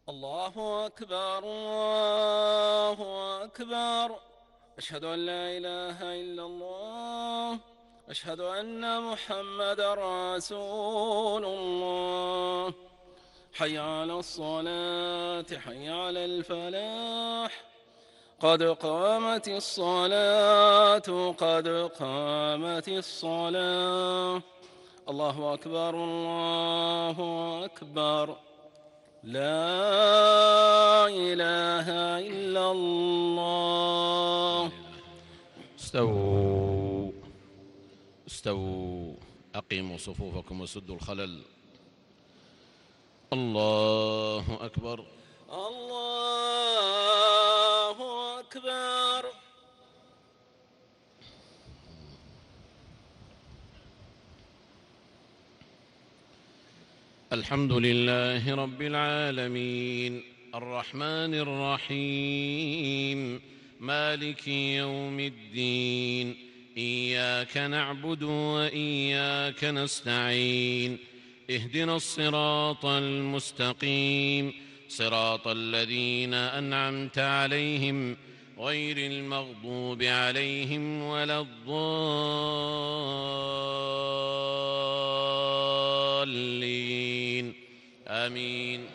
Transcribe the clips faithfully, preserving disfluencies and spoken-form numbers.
الله أكبر الله أكبر. أشهد أن لا إله إلا الله. أشهد أن محمدا رسول الله. حي على الصلاة، حي على الفلاح. قد قامت الصلاة، قد قامت الصلاة. الله أكبر الله أكبر. لا إله إلا الله. استووا استووا أقيموا صفوفكم وسدوا الخلل. الله أكبر الله أكبر. الحمد لله رب العالمين، الرحمن الرحيم، مالك يوم الدين. إياك نعبد وإياك نستعين. اهدنا الصراط المستقيم، صراط الذين أنعمت عليهم غير المغضوب عليهم ولا الضالين. آمين.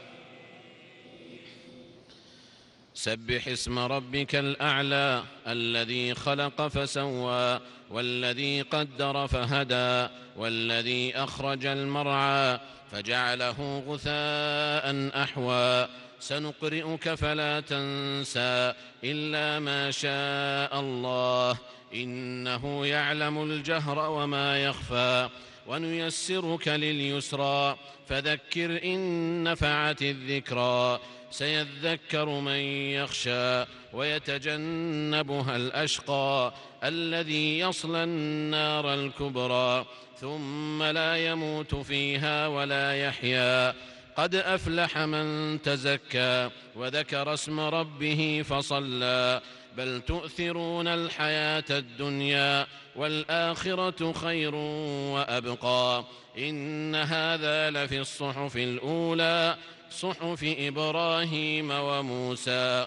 سبح اسم ربك الأعلى الذي خلق فسوى، والذي قدر فهدى، والذي أخرج المرعى فجعله غثاء أحوى. سنقرئك فلا تنسى إلا ما شاء الله، إنه يعلم الجهر وما يخفى. ونيسرك لليسرى، فذكر إن نفعت الذكرى. سيذكر من يخشى ويتجنبها الأشقى، الذي يصلى النار الكبرى، ثم لا يموت فيها ولا يحيا. قد أفلح من تزكى وذكر اسم ربه فصلى. بل تؤثرون الحياة الدنيا، والآخرة خير وأبقى. إن هذا لفي الصحف الأولى، صحف إبراهيم وموسى.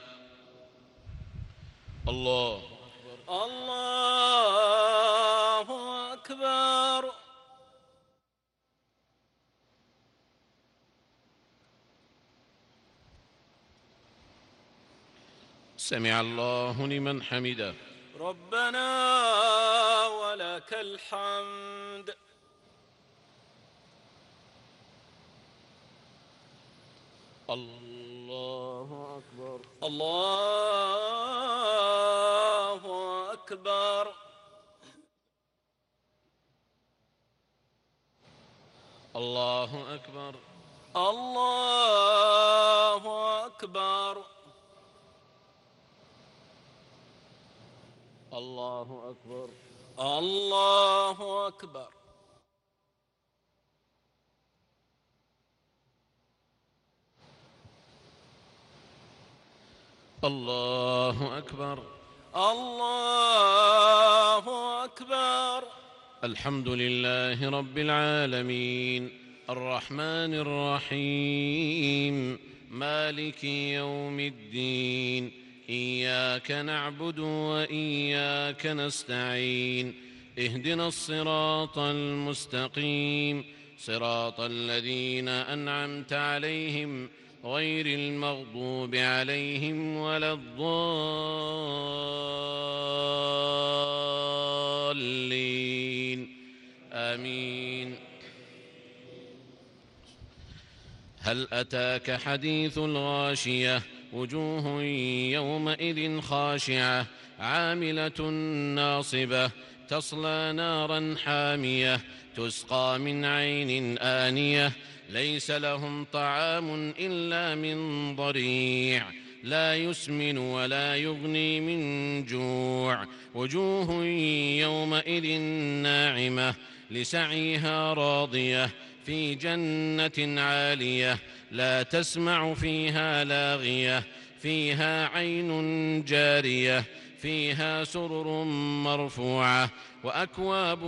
الله الله أكبر. سمع الله لمن حمده. ربنا ولك الحمد. الله أكبر الله أكبر. الله أكبر الله أكبر. الله أكبر الله أكبر. الله أكبر الله أكبر. الحمد لله رب العالمين، الرحمن الرحيم، مالك يوم الدين. إياك نعبد وإياك نستعين. اهدنا الصراط المستقيم، صراط الذين أنعمت عليهم غير المغضوب عليهم ولا الضالين. آمين. هل أتاك حديث الغاشية؟ وجوه يومئذ خاشعة، عاملة ناصبة، تصلى نارا حامية، تسقى من عين آنية. ليس لهم طعام إلا من ضريع، لا يسمن ولا يغني من جوع. وجوه يومئذ ناعمة، لسعيها راضية، في جنة عالية، لا تسمع فيها لاغية، فيها عين جارية، فيها سرر مرفوعة، وأكواب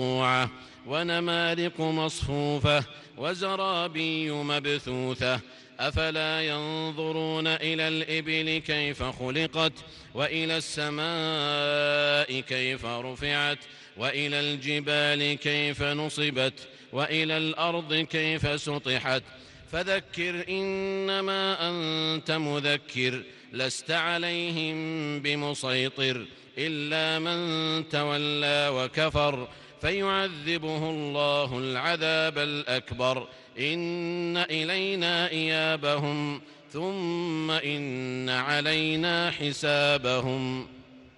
موضوعة، ونمارق مصفوفة، وزرابي مبثوثة. أفلا ينظرون إلى الإبل كيف خلقت وإلى السماء كيف رفعت وإلى الجبال كيف نصبت وإلى الأرض كيف سطحت فذكر إنما أنت مذكر لست عليهم بمسيطر إلا من تولى وكفر فيعذبه الله العذاب الأكبر إن إلينا إيابهم ثم إن علينا حسابهم.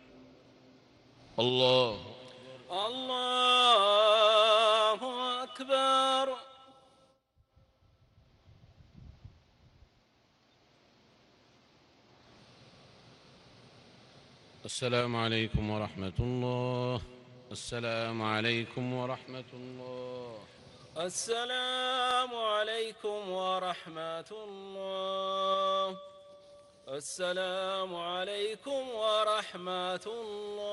الله الله أكبر. السلام عليكم ورحمة الله. السلام عليكم ورحمة الله. السلام عليكم ورحمة الله. السلام عليكم ورحمة الله.